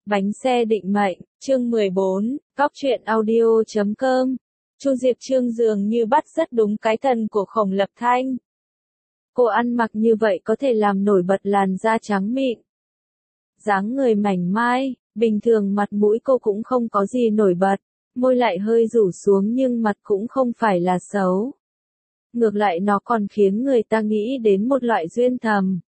Bánh xe định mệnh, chương 14, góc truyện audio.com. Chu Diệp Trương dường như bắt rất đúng cái thần của Khổng Lập Thanh. Cô ăn mặc như vậy có thể làm nổi bật làn da trắng mịn. Dáng người mảnh mai, bình thường mặt mũi cô cũng không có gì nổi bật, môi lại hơi rủ xuống nhưng mặt cũng không phải là xấu. Ngược lại nó còn khiến người ta nghĩ đến một loại duyên thầm.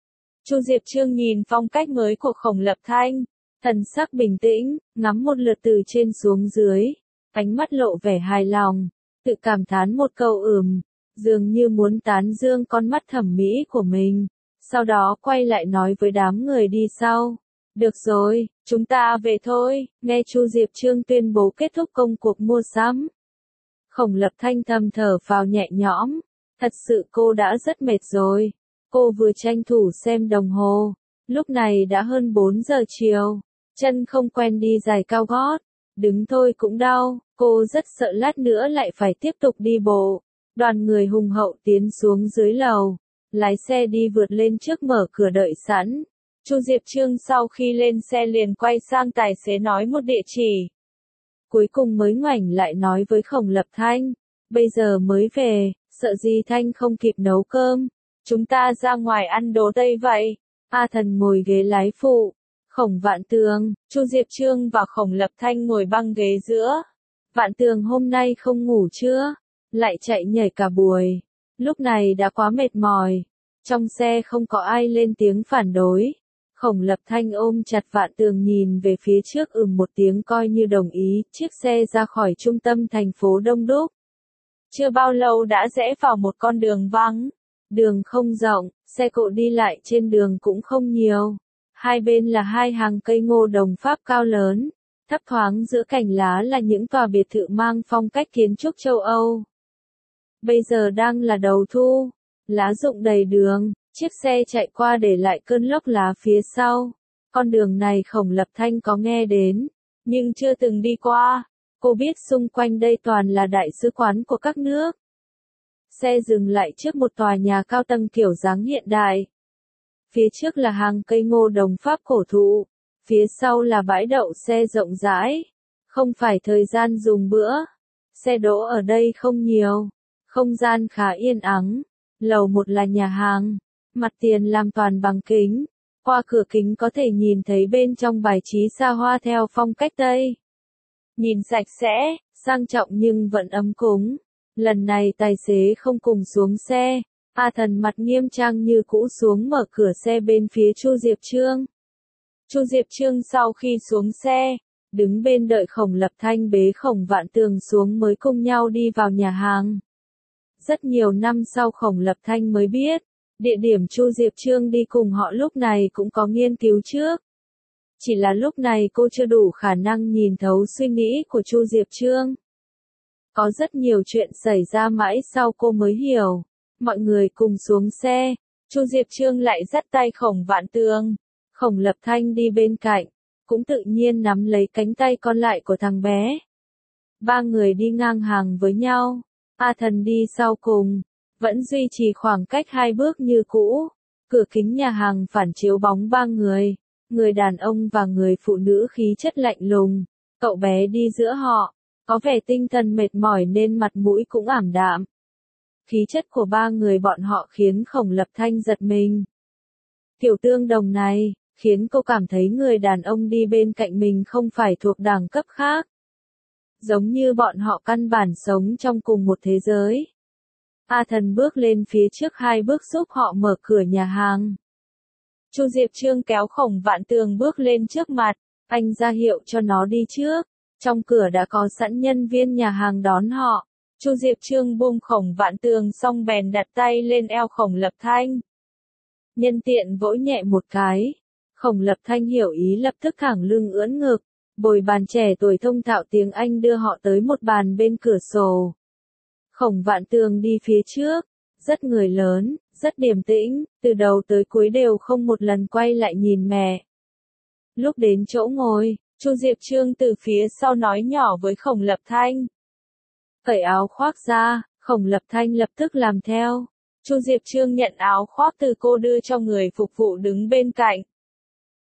Chu Diệp Trương nhìn phong cách mới của Khổng Lập Thanh, thần sắc bình tĩnh, ngắm một lượt từ trên xuống dưới, ánh mắt lộ vẻ hài lòng, tự cảm thán một câu dường như muốn tán dương con mắt thẩm mỹ của mình, sau đó quay lại nói với đám người đi sau. Được rồi, chúng ta về thôi, nghe Chu Diệp Trương tuyên bố kết thúc công cuộc mua sắm. Khổng Lập Thanh thầm thở phào nhẹ nhõm, thật sự cô đã rất mệt rồi. Cô vừa tranh thủ xem đồng hồ, lúc này đã hơn 4 giờ chiều, chân không quen đi giày cao gót, đứng thôi cũng đau, cô rất sợ lát nữa lại phải tiếp tục đi bộ. Đoàn người hùng hậu tiến xuống dưới lầu, lái xe đi vượt lên trước mở cửa đợi sẵn. Chu Diệp Trương sau khi lên xe liền quay sang tài xế nói một địa chỉ. Cuối cùng mới ngoảnh lại nói với Khổng Lập Thanh, bây giờ mới về, sợ gì Thanh không kịp nấu cơm. Chúng ta ra ngoài ăn đồ Tây vậy. A Thần ngồi ghế lái phụ, Khổng Vạn Tường, Chu Diệp Trương và Khổng Lập Thanh ngồi băng ghế giữa. Vạn Tường hôm nay không ngủ chưa? Lại chạy nhảy cả buổi. Lúc này đã quá mệt mỏi. Trong xe không có ai lên tiếng phản đối. Khổng Lập Thanh ôm chặt Vạn Tường nhìn về phía trước một tiếng coi như đồng ý. Chiếc xe ra khỏi trung tâm thành phố đông đúc. Chưa bao lâu đã rẽ vào một con đường vắng. Đường không rộng, xe cộ đi lại trên đường cũng không nhiều. Hai bên là hai hàng cây ngô đồng Pháp cao lớn, thấp thoáng giữa cành lá là những tòa biệt thự mang phong cách kiến trúc châu Âu. Bây giờ đang là đầu thu, lá rụng đầy đường, chiếc xe chạy qua để lại cơn lốc lá phía sau. Con đường này Khổng Lập Thanh có nghe đến, nhưng chưa từng đi qua. Cô biết xung quanh đây toàn là đại sứ quán của các nước. Xe dừng lại trước một tòa nhà cao tầng kiểu dáng hiện đại. Phía trước là hàng cây ngô đồng Pháp cổ thụ, phía sau là bãi đậu xe rộng rãi. Không phải thời gian dùng bữa. Xe đỗ ở đây không nhiều. Không gian khá yên ắng. Lầu 1 là nhà hàng. Mặt tiền làm toàn bằng kính. Qua cửa kính có thể nhìn thấy bên trong bài trí xa hoa theo phong cách Tây. Nhìn sạch sẽ, sang trọng nhưng vẫn ấm cúng. Lần này tài xế không cùng xuống xe, A Thần mặt nghiêm trang như cũ xuống mở cửa xe bên phía Chu Diệp Trương. Chu Diệp Trương sau khi xuống xe, đứng bên đợi Khổng Lập Thanh bế Khổng Vạn Tường xuống mới cùng nhau đi vào nhà hàng. Rất nhiều năm sau Khổng Lập Thanh mới biết, địa điểm Chu Diệp Trương đi cùng họ lúc này cũng có nghiên cứu trước. Chỉ là lúc này cô chưa đủ khả năng nhìn thấu suy nghĩ của Chu Diệp Trương. Có rất nhiều chuyện xảy ra mãi sau cô mới hiểu. Mọi người cùng xuống xe, Chu Diệp Trương lại dắt tay Khổng Vạn Tường. Khổng Lập Thanh đi bên cạnh, cũng tự nhiên nắm lấy cánh tay còn lại của thằng bé. Ba người đi ngang hàng với nhau, A Thần đi sau cùng, vẫn duy trì khoảng cách 2 bước như cũ. Cửa kính nhà hàng phản chiếu bóng ba người đàn ông và người phụ nữ khí chất lạnh lùng. Cậu bé đi giữa họ. Có vẻ tinh thần mệt mỏi nên mặt mũi cũng ảm đạm. Khí chất của ba người bọn họ khiến Khổng Lập Thanh giật mình. Kiểu tương đồng này, khiến cô cảm thấy người đàn ông đi bên cạnh mình không phải thuộc đẳng cấp khác. Giống như bọn họ căn bản sống trong cùng một thế giới. A Thần bước lên phía trước 2 bước giúp họ mở cửa nhà hàng. Chu Diệp Trương kéo Khổng Vạn Tường bước lên trước mặt, anh ra hiệu cho nó đi trước. Trong cửa đã có sẵn nhân viên nhà hàng đón họ. Chu Diệp Trương buông Khổng Vạn Tường xong bèn đặt tay lên eo Khổng Lập Thanh. Nhân tiện vỗ nhẹ một cái. Khổng Lập Thanh hiểu ý lập tức thẳng lưng ưỡn ngực. Bồi bàn trẻ tuổi thông thạo tiếng Anh đưa họ tới một bàn bên cửa sổ. Khổng Vạn Tường đi phía trước. Rất người lớn, rất điềm tĩnh, từ đầu tới cuối đều không một lần quay lại nhìn mẹ. Lúc đến chỗ ngồi, Chu Diệp Trương từ phía sau nói nhỏ với Khổng Lập Thanh. Cởi áo khoác ra, Khổng Lập Thanh lập tức làm theo. Chu Diệp Trương nhận áo khoác từ cô đưa cho người phục vụ đứng bên cạnh.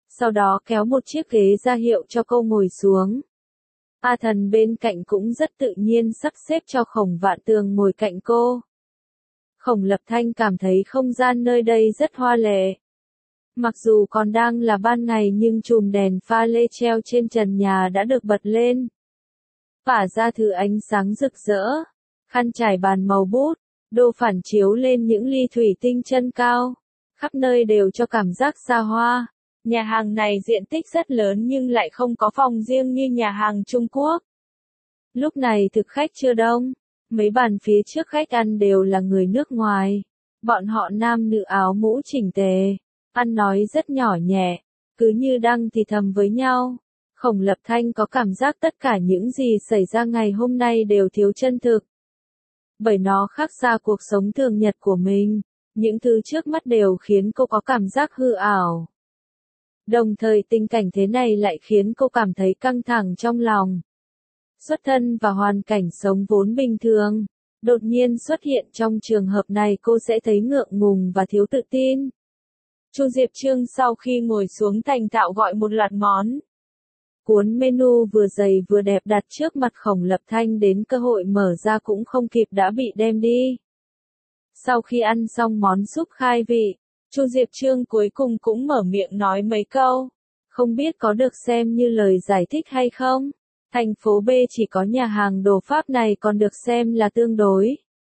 sau đó kéo một chiếc ghế ra hiệu cho cô ngồi xuống. A Thần bên cạnh cũng rất tự nhiên sắp xếp cho Khổng Vạn Tường ngồi cạnh cô. Khổng Lập Thanh cảm thấy không gian nơi đây rất hoa lệ. Mặc dù còn đang là ban ngày nhưng chùm đèn pha lê treo trên trần nhà đã được bật lên, tỏa ra thứ ánh sáng rực rỡ. Khăn trải bàn màu bút, đồ phản chiếu lên những ly thủy tinh chân cao, khắp nơi đều cho cảm giác xa hoa. Nhà hàng này diện tích rất lớn nhưng lại không có phòng riêng như nhà hàng Trung Quốc. Lúc này thực khách chưa đông, mấy bàn phía trước khách ăn đều là người nước ngoài. Bọn họ nam nữ áo mũ chỉnh tề, ăn nói rất nhỏ nhẹ, cứ như đang thì thầm với nhau. Khổng Lập Thanh có cảm giác tất cả những gì xảy ra ngày hôm nay đều thiếu chân thực. Bởi nó khác xa cuộc sống thường nhật của mình, những thứ trước mắt đều khiến cô có cảm giác hư ảo. Đồng thời tình cảnh thế này lại khiến cô cảm thấy căng thẳng trong lòng. Xuất thân và hoàn cảnh sống vốn bình thường, đột nhiên xuất hiện trong trường hợp này cô sẽ thấy ngượng ngùng và thiếu tự tin. Chu Diệp Trương sau khi ngồi xuống thành thạo gọi một loạt món. Cuốn menu vừa dày vừa đẹp đặt trước mặt Khổng Lập Thanh đến cơ hội mở ra cũng không kịp đã bị đem đi. Sau khi ăn xong món súp khai vị, Chu Diệp Trương cuối cùng cũng mở miệng nói mấy câu. Không biết có được xem như lời giải thích hay không? Thành phố B chỉ có nhà hàng đồ Pháp này còn được xem là tương đối.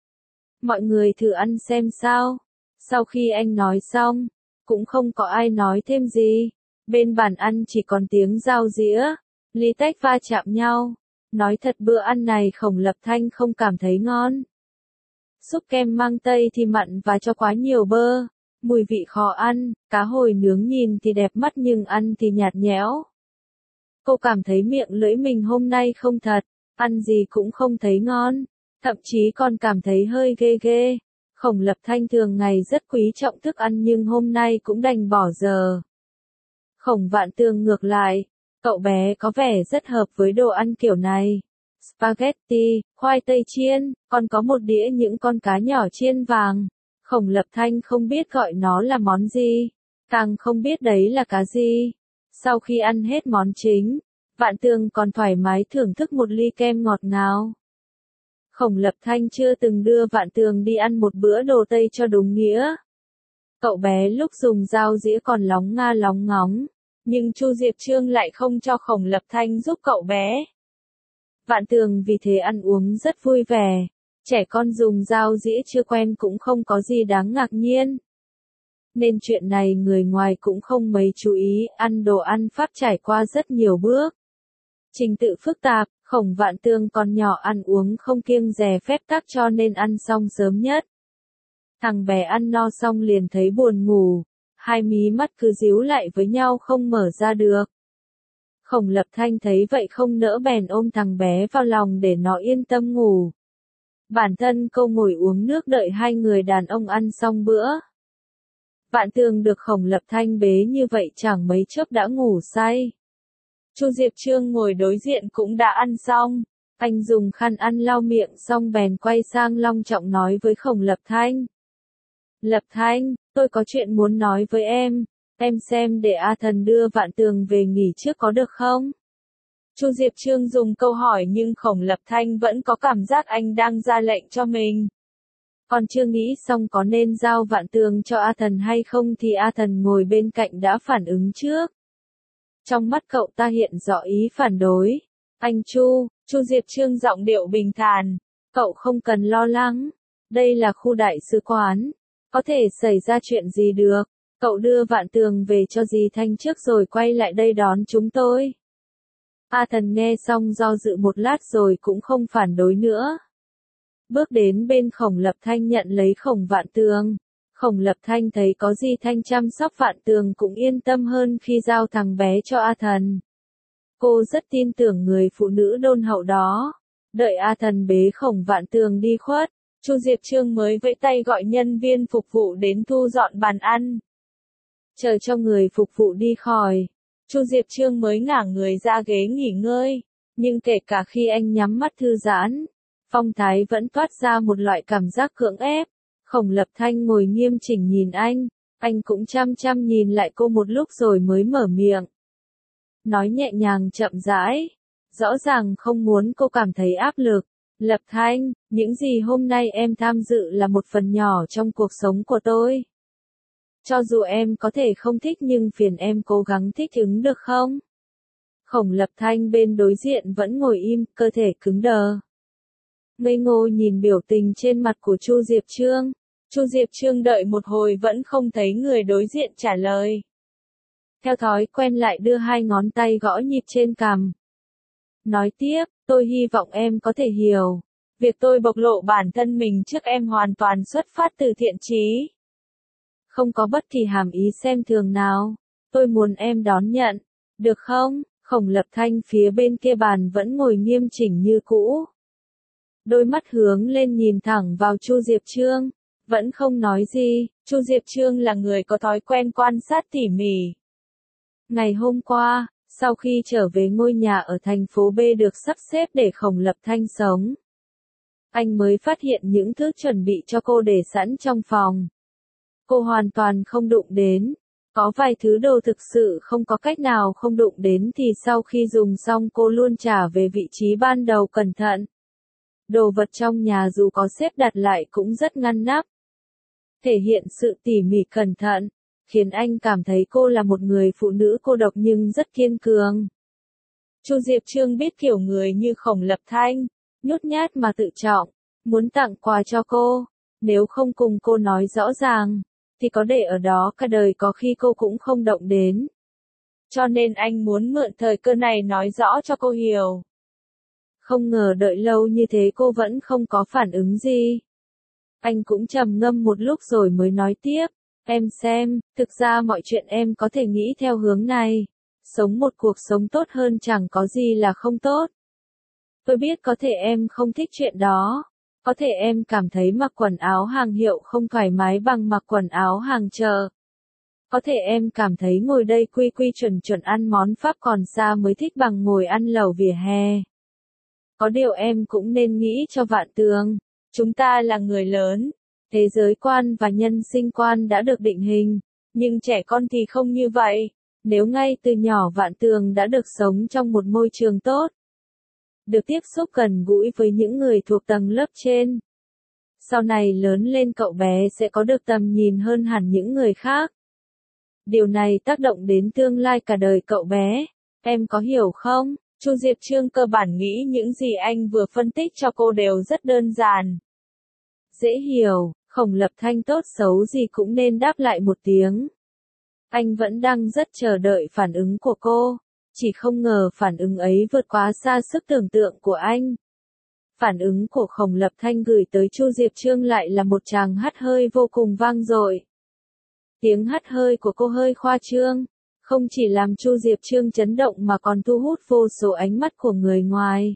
Mọi người thử ăn xem sao. Sau khi anh nói xong, cũng không có ai nói thêm gì. Bên bàn ăn chỉ còn tiếng dao dĩa, ly tách va chạm nhau. Nói thật bữa ăn này Khổng Lập Thanh không cảm thấy ngon. Súp kem mang tây thì mặn và cho quá nhiều bơ, mùi vị khó ăn, cá hồi nướng nhìn thì đẹp mắt nhưng ăn thì nhạt nhẽo. Cô cảm thấy miệng lưỡi mình hôm nay không thật, ăn gì cũng không thấy ngon, thậm chí còn cảm thấy hơi ghê ghê. Khổng Lập Thanh thường ngày rất quý trọng thức ăn nhưng hôm nay cũng đành bỏ giờ. Khổng Vạn Tường ngược lại, cậu bé có vẻ rất hợp với đồ ăn kiểu này. Spaghetti, khoai tây chiên, còn có một đĩa những con cá nhỏ chiên vàng. Khổng Lập Thanh không biết gọi nó là món gì, càng không biết đấy là cá gì. Sau khi ăn hết món chính, Vạn Tường còn thoải mái thưởng thức một ly kem ngọt ngào. Khổng Lập Thanh chưa từng đưa Vạn Tường đi ăn một bữa đồ Tây cho đúng nghĩa. Cậu bé lúc dùng dao dĩa còn lóng nga lóng ngóng, nhưng Chu Diệp Trương lại không cho Khổng Lập Thanh giúp cậu bé. Vạn Tường vì thế ăn uống rất vui vẻ, trẻ con dùng dao dĩa chưa quen cũng không có gì đáng ngạc nhiên. Nên chuyện này người ngoài cũng không mấy chú ý, ăn đồ ăn Pháp trải qua rất nhiều bước. Trình tự phức tạp, Khổng Vạn Tường còn nhỏ ăn uống không kiêng dè phép tắc cho nên ăn xong sớm nhất. Thằng bé ăn no xong liền thấy buồn ngủ, hai mí mắt cứ díu lại với nhau không mở ra được. Khổng Lập Thanh thấy vậy không nỡ bèn ôm thằng bé vào lòng để nó yên tâm ngủ. Bản thân cô ngồi uống nước đợi hai người đàn ông ăn xong bữa. Vạn Tường được Khổng Lập Thanh bế như vậy chẳng mấy chốc đã ngủ say. Chu Diệp Trương ngồi đối diện cũng đã ăn xong. Anh dùng khăn ăn lau miệng xong bèn quay sang long trọng nói với Khổng Lập Thanh. Lập Thanh, tôi có chuyện muốn nói với em xem để A Thần đưa Vạn Tường về nghỉ trước có được không? Chu Diệp Trương dùng câu hỏi nhưng Khổng Lập Thanh vẫn có cảm giác anh đang ra lệnh cho mình. Còn chưa nghĩ xong có nên giao Vạn Tường cho A Thần hay không thì A Thần ngồi bên cạnh đã phản ứng trước. Trong mắt cậu ta hiện rõ ý phản đối. Anh Chu Diệp Trương giọng điệu bình thản. Cậu không cần lo lắng. Đây là khu đại sứ quán. Có thể xảy ra chuyện gì được. Cậu đưa Vạn Tường về cho dì Thanh trước rồi quay lại đây đón chúng tôi. A Thần nghe xong do dự một lát rồi cũng không phản đối nữa. Bước đến bên Khổng Lập Thanh nhận lấy Khổng Vạn Tường. Khổng Lập Thanh thấy có dì Thanh chăm sóc Vạn Tường cũng yên tâm hơn khi giao thằng bé cho A Thần. Cô rất tin tưởng người phụ nữ đôn hậu đó. Đợi A Thần bế Khổng Vạn Tường đi khuất, Chu Diệp Trương mới vẫy tay gọi nhân viên phục vụ đến thu dọn bàn ăn. Chờ cho người phục vụ đi khỏi, Chu Diệp Trương mới ngả người ra ghế nghỉ ngơi, nhưng kể cả khi anh nhắm mắt thư giãn, phong thái vẫn toát ra một loại cảm giác cưỡng ép. Khổng Lập Thanh ngồi nghiêm chỉnh nhìn anh, Anh cũng chăm chăm nhìn lại cô một lúc rồi mới mở miệng. Nói nhẹ nhàng chậm rãi. Rõ ràng không muốn cô cảm thấy áp lực. Lập Thanh, những gì hôm nay em tham dự là một phần nhỏ trong cuộc sống của tôi. Cho dù em có thể không thích nhưng phiền em cố gắng thích ứng được không? Khổng Lập Thanh bên đối diện vẫn ngồi im, cơ thể cứng đờ. Ngây ngô nhìn biểu tình trên mặt của Chu Diệp Trương. Chu Diệp Trương đợi một hồi vẫn không thấy người đối diện trả lời. Theo thói quen lại đưa hai ngón tay gõ nhịp trên cằm. Nói tiếp, tôi hy vọng em có thể hiểu. Việc tôi bộc lộ bản thân mình trước em hoàn toàn xuất phát từ thiện chí. Không có bất kỳ hàm ý xem thường nào. Tôi muốn em đón nhận. Được không? Khổng Lập Thanh phía bên kia bàn vẫn ngồi nghiêm chỉnh như cũ. Đôi mắt hướng lên nhìn thẳng vào Chu Diệp Trương. Vẫn không nói gì. Chu Diệp Trương là người có thói quen quan sát tỉ mỉ. Ngày hôm qua, sau khi trở về ngôi nhà ở thành phố B được sắp xếp để Khổng Lập Thanh sống, anh mới phát hiện những thứ chuẩn bị cho cô để sẵn trong phòng. Cô hoàn toàn không đụng đến. Có vài thứ đồ thực sự không có cách nào không đụng đến thì sau khi dùng xong cô luôn trả về vị trí ban đầu cẩn thận. Đồ vật trong nhà dù có xếp đặt lại cũng rất ngăn nắp. Thể hiện sự tỉ mỉ cẩn thận, khiến anh cảm thấy cô là một người phụ nữ cô độc nhưng rất kiên cường. Chu Diệp Trương biết kiểu người như Khổng Lập Thanh, nhút nhát mà tự trọng, muốn tặng quà cho cô, nếu không cùng cô nói rõ ràng, thì có để ở đó cả đời có khi cô cũng không động đến. Cho nên anh muốn mượn thời cơ này nói rõ cho cô hiểu. Không ngờ đợi lâu như thế cô vẫn không có phản ứng gì. Anh cũng trầm ngâm một lúc rồi mới nói tiếp. Em xem, thực ra mọi chuyện em có thể nghĩ theo hướng này. Sống một cuộc sống tốt hơn chẳng có gì là không tốt. Tôi biết có thể em không thích chuyện đó. Có thể em cảm thấy mặc quần áo hàng hiệu không thoải mái bằng mặc quần áo hàng chợ. Có thể em cảm thấy ngồi đây quy quy chuẩn chuẩn ăn món Pháp còn xa mới thích bằng ngồi ăn lẩu vỉa hè. Có điều em cũng nên nghĩ cho vạn tường. Chúng ta là người lớn. Thế giới quan và nhân sinh quan đã được định hình. Nhưng trẻ con thì không như vậy. Nếu ngay từ nhỏ Vạn Tường đã được sống trong một môi trường tốt, được tiếp xúc gần gũi với những người thuộc tầng lớp trên, sau này lớn lên cậu bé sẽ có được tầm nhìn hơn hẳn những người khác. Điều này tác động đến tương lai cả đời cậu bé. Em có hiểu không? Chu Diệp Trương cơ bản nghĩ những gì anh vừa phân tích cho cô đều rất đơn giản. Dễ hiểu, Khổng Lập Thanh tốt xấu gì cũng nên đáp lại một tiếng. Anh vẫn đang rất chờ đợi phản ứng của cô, chỉ không ngờ phản ứng ấy vượt quá xa sức tưởng tượng của anh. Phản ứng của Khổng Lập Thanh gửi tới Chu Diệp Trương lại là một tràng hắt hơi vô cùng vang dội. Tiếng hắt hơi của cô hơi khoa trương, không chỉ làm Chu Diệp Trương chấn động mà còn thu hút vô số ánh mắt của người ngoài.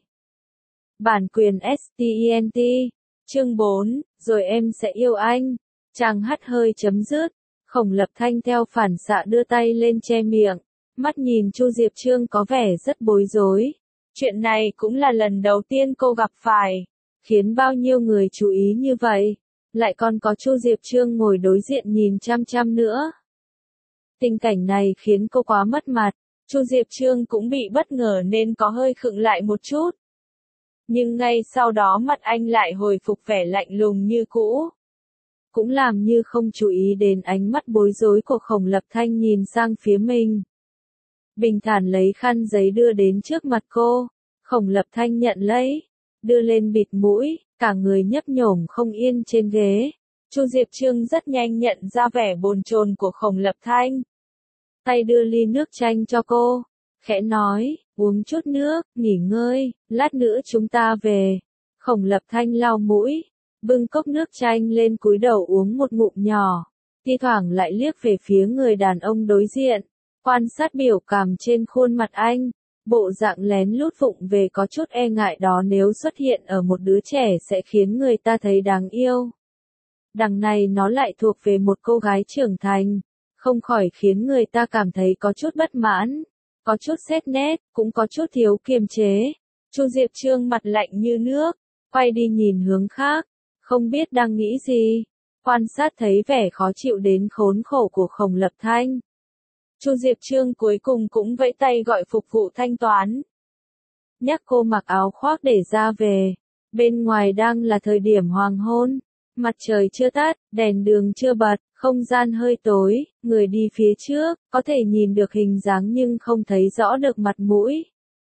Bản quyền STENT, chương 4, rồi em sẽ yêu anh. Tràng hắt hơi chấm dứt. Khổng Lập Thanh theo phản xạ đưa tay lên che miệng, mắt nhìn Chu Diệp Trương có vẻ rất bối rối. Chuyện này cũng là lần đầu tiên cô gặp phải, khiến bao nhiêu người chú ý như vậy, lại còn có Chu Diệp Trương ngồi đối diện nhìn chăm chăm nữa. Tình cảnh này khiến cô quá mất mặt, Chu Diệp Trương cũng bị bất ngờ nên có hơi khựng lại một chút. Nhưng ngay sau đó mặt anh lại hồi phục vẻ lạnh lùng như cũ. Cũng làm như không chú ý đến ánh mắt bối rối của Khổng Lập Thanh nhìn sang phía mình. Bình thản lấy khăn giấy đưa đến trước mặt cô, Khổng Lập Thanh nhận lấy, đưa lên bịt mũi, cả người nhấp nhổm không yên trên ghế. Chu Diệp Trương rất nhanh nhận ra vẻ bồn chồn của Khổng Lập Thanh. Tay đưa ly nước chanh cho cô, khẽ nói, uống chút nước, nghỉ ngơi, lát nữa chúng ta về. Khổng Lập Thanh lau mũi, bưng cốc nước chanh lên cúi đầu uống một ngụm nhỏ, thi thoảng lại liếc về phía người đàn ông đối diện, quan sát biểu cảm trên khuôn mặt anh, bộ dạng lén lút vụng về có chút e ngại đó nếu xuất hiện ở một đứa trẻ sẽ khiến người ta thấy đáng yêu. Đằng này nó lại thuộc về một cô gái trưởng thành, không khỏi khiến người ta cảm thấy có chút bất mãn, có chút xét nét, cũng có chút thiếu kiềm chế. Chu Diệp Trương mặt lạnh như nước, quay đi nhìn hướng khác. Không biết đang nghĩ gì. quan sát thấy vẻ khó chịu đến khốn khổ của Khổng Lập Thanh. Chu Diệp Trương cuối cùng cũng vẫy tay gọi phục vụ thanh toán. Nhắc cô mặc áo khoác để ra về. Bên ngoài đang là thời điểm hoàng hôn. Mặt trời chưa tắt, đèn đường chưa bật, không gian hơi tối, người đi phía trước, có thể nhìn được hình dáng nhưng không thấy rõ được mặt mũi.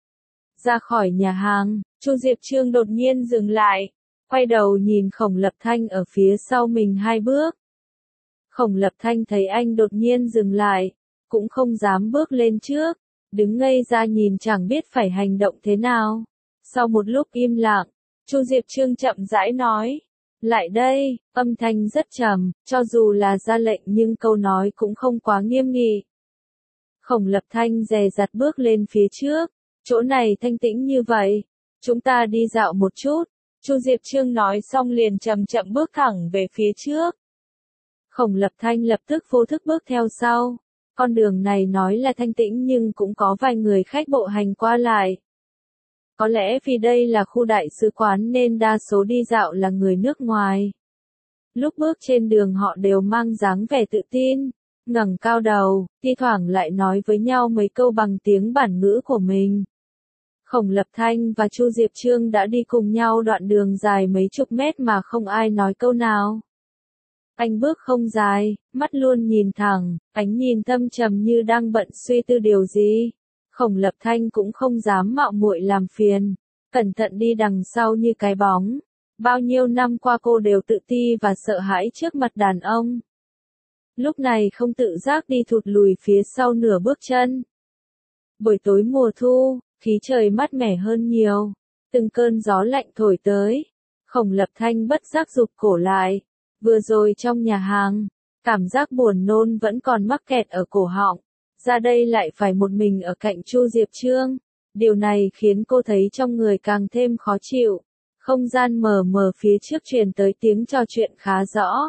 Ra khỏi nhà hàng, Chu Diệp Trương đột nhiên dừng lại, quay đầu nhìn Khổng Lập Thanh ở phía sau mình 2 bước. Khổng Lập Thanh thấy anh đột nhiên dừng lại, cũng không dám bước lên trước, đứng ngây ra nhìn chẳng biết phải hành động thế nào. Sau một lúc im lặng, Chu Diệp Trương chậm rãi nói, lại đây, âm thanh rất trầm, cho dù là ra lệnh nhưng câu nói cũng không quá nghiêm nghị. Khổng Lập Thanh dè dặt bước lên phía trước, chỗ này thanh tĩnh như vậy, chúng ta đi dạo một chút. Chu Diệp Trương nói xong liền chậm chậm bước thẳng về phía trước. Khổng Lập Thanh lập tức vô thức bước theo sau. Con đường này nói là thanh tĩnh nhưng cũng có vài người khách bộ hành qua lại. Có lẽ vì đây là khu đại sứ quán nên đa số đi dạo là người nước ngoài. Lúc bước trên đường họ đều mang dáng vẻ tự tin, ngẩng cao đầu, thi thoảng lại nói với nhau mấy câu bằng tiếng bản ngữ của mình. Khổng Lập Thanh và Chu Diệp Trương đã đi cùng nhau đoạn đường dài mấy chục mét mà không ai nói câu nào. Anh bước không dài, mắt luôn nhìn thẳng, ánh nhìn thâm trầm như đang bận suy tư điều gì. Khổng Lập Thanh cũng không dám mạo muội làm phiền, cẩn thận đi đằng sau như cái bóng. Bao nhiêu năm qua cô đều tự ti và sợ hãi trước mặt đàn ông. Lúc này không tự giác đi thụt lùi phía sau nửa bước chân. Buổi tối mùa thu, khí trời mát mẻ hơn nhiều, từng cơn gió lạnh thổi tới. Khổng Lập Thanh bất giác rụt cổ lại. Vừa rồi trong nhà hàng, cảm giác buồn nôn vẫn còn mắc kẹt ở cổ họng. Ra đây lại phải một mình ở cạnh Chu Diệp Trương. Điều này khiến cô thấy trong người càng thêm khó chịu. Không gian mờ mờ phía trước truyền tới tiếng trò chuyện khá rõ.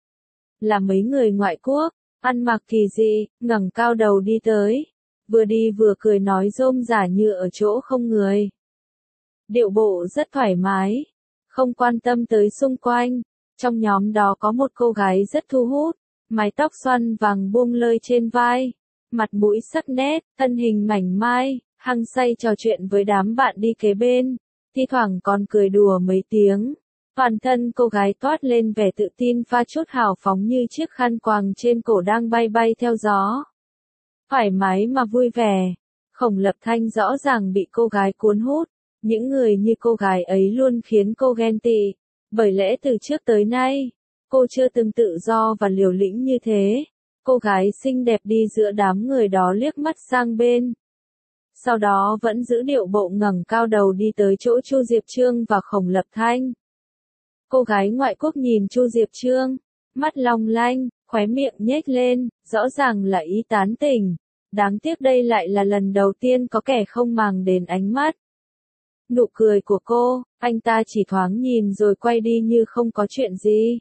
Là mấy người ngoại quốc, ăn mặc kỳ dị, ngẩng cao đầu đi tới. Vừa đi vừa cười nói rôm rả như ở chỗ không người. Điệu bộ rất thoải mái, không quan tâm tới xung quanh. Trong nhóm đó có một cô gái rất thu hút, mái tóc xoăn vàng buông lơi trên vai, mặt mũi sắc nét, thân hình mảnh mai, hăng say trò chuyện với đám bạn đi kế bên, thi thoảng còn cười đùa mấy tiếng. Toàn thân cô gái toát lên vẻ tự tin pha chút hào phóng như chiếc khăn quàng trên cổ đang bay bay theo gió. Thoải mái mà vui vẻ, Khổng Lập Thanh rõ ràng bị cô gái cuốn hút, những người như cô gái ấy luôn khiến cô ghen tị. Bởi lẽ từ trước tới nay, cô chưa từng tự do và liều lĩnh như thế. Cô gái xinh đẹp đi giữa đám người đó liếc mắt sang bên. Sau đó vẫn giữ điệu bộ ngẩng cao đầu đi tới chỗ Chu Diệp Trương và Khổng Lập Thanh. Cô gái ngoại quốc nhìn Chu Diệp Trương, mắt long lanh, khóe miệng nhếch lên, rõ ràng là ý tán tỉnh. Đáng tiếc đây lại là lần đầu tiên có kẻ không màng đến ánh mắt. Nụ cười của cô, anh ta chỉ thoáng nhìn rồi quay đi như không có chuyện gì.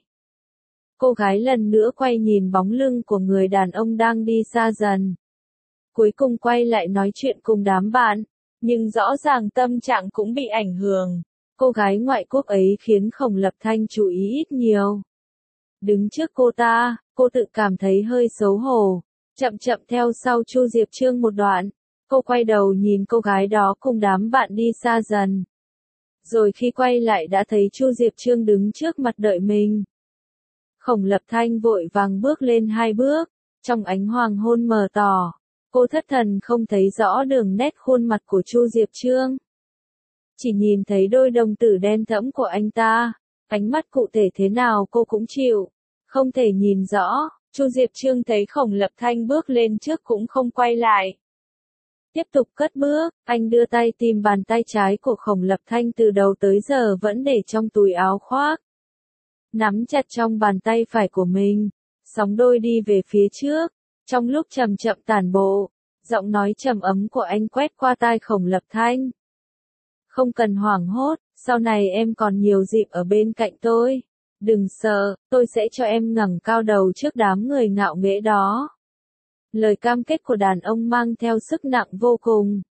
Cô gái lần nữa quay nhìn bóng lưng của người đàn ông đang đi xa dần. Cuối cùng quay lại nói chuyện cùng đám bạn, nhưng rõ ràng tâm trạng cũng bị ảnh hưởng. Cô gái ngoại quốc ấy khiến Khổng Lập Thanh chú ý ít nhiều. Đứng trước cô ta, cô tự cảm thấy hơi xấu hổ, chậm chậm theo sau Chu Diệp Trương một đoạn. Cô quay đầu nhìn cô gái đó cùng đám bạn đi xa dần. Rồi khi quay lại đã thấy Chu Diệp Trương đứng trước mặt đợi mình. Khổng Lập Thanh vội vàng bước lên 2 bước, trong ánh hoàng hôn mờ tỏ, cô thất thần không thấy rõ đường nét khuôn mặt của Chu Diệp Trương. Chỉ nhìn thấy đôi đồng tử đen thẫm của anh ta, ánh mắt cụ thể thế nào cô cũng chịu, không thể nhìn rõ. Chu Diệp Trương thấy Khổng Lập Thanh bước lên trước cũng không quay lại. Tiếp tục cất bước, anh đưa tay tìm bàn tay trái của Khổng Lập Thanh từ đầu tới giờ vẫn để trong túi áo khoác. Nắm chặt trong bàn tay phải của mình, sóng đôi đi về phía trước, trong lúc chậm chậm tản bộ, giọng nói trầm ấm của anh quét qua tai Khổng Lập Thanh. Không cần hoảng hốt, sau này em còn nhiều dịp ở bên cạnh tôi. Đừng sợ, tôi sẽ cho em ngẩng cao đầu trước đám người ngạo nghễ đó. Lời cam kết của đàn ông mang theo sức nặng vô cùng.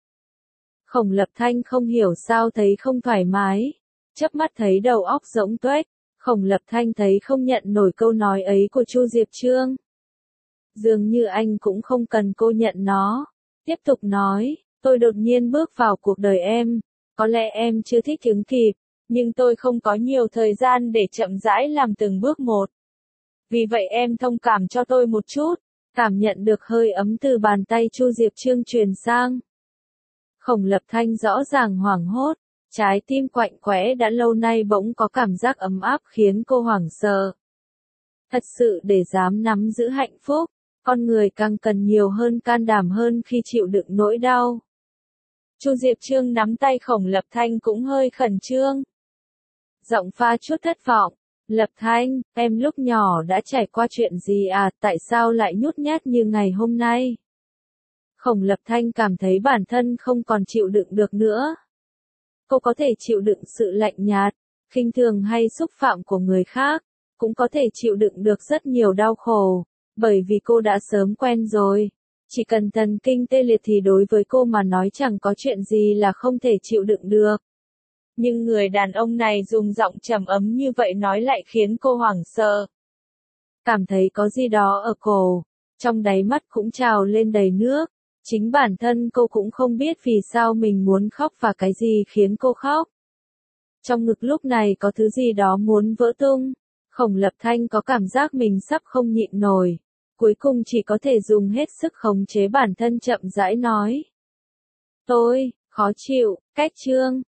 Khổng Lập Thanh không hiểu sao thấy không thoải mái, chớp mắt thấy đầu óc rỗng tuếch, Khổng Lập Thanh thấy không nhận nổi câu nói ấy của Chu Diệp Trương. Dường như anh cũng không cần cô nhận nó. Tiếp tục nói, tôi đột nhiên bước vào cuộc đời em. Có lẽ em chưa thích ứng kịp, nhưng tôi không có nhiều thời gian để chậm rãi làm từng bước một. Vì vậy em thông cảm cho tôi một chút. Cảm nhận được hơi ấm từ bàn tay Chu Diệp Trương truyền sang. Khổng Lập Thanh rõ ràng hoảng hốt, trái tim quạnh quẽ đã lâu nay bỗng có cảm giác ấm áp khiến cô hoảng sợ. Thật sự để dám nắm giữ hạnh phúc, con người càng cần nhiều hơn can đảm hơn khi chịu đựng nỗi đau. Chu Diệp Trương nắm tay Khổng Lập Thanh cũng hơi khẩn trương. Giọng pha chút thất vọng. Lập Thanh, em lúc nhỏ đã trải qua chuyện gì à, tại sao lại nhút nhát như ngày hôm nay? Khổng Lập Thanh cảm thấy bản thân không còn chịu đựng được nữa. Cô có thể chịu đựng sự lạnh nhạt, khinh thường hay xúc phạm của người khác, cũng có thể chịu đựng được rất nhiều đau khổ, bởi vì cô đã sớm quen rồi. Chỉ cần thần kinh tê liệt thì đối với cô mà nói chẳng có chuyện gì là không thể chịu đựng được. Nhưng người đàn ông này dùng giọng trầm ấm như vậy nói lại khiến cô hoảng sợ. Cảm thấy có gì đó ở cổ, trong đáy mắt cũng trào lên đầy nước. Chính bản thân cô cũng không biết vì sao mình muốn khóc và cái gì khiến cô khóc. Trong ngực lúc này có thứ gì đó muốn vỡ tung. Khổng Lập Thanh có cảm giác mình sắp không nhịn nổi. Cuối cùng chỉ có thể dùng hết sức khống chế bản thân chậm rãi nói. Tôi, khó chịu, cách Trương.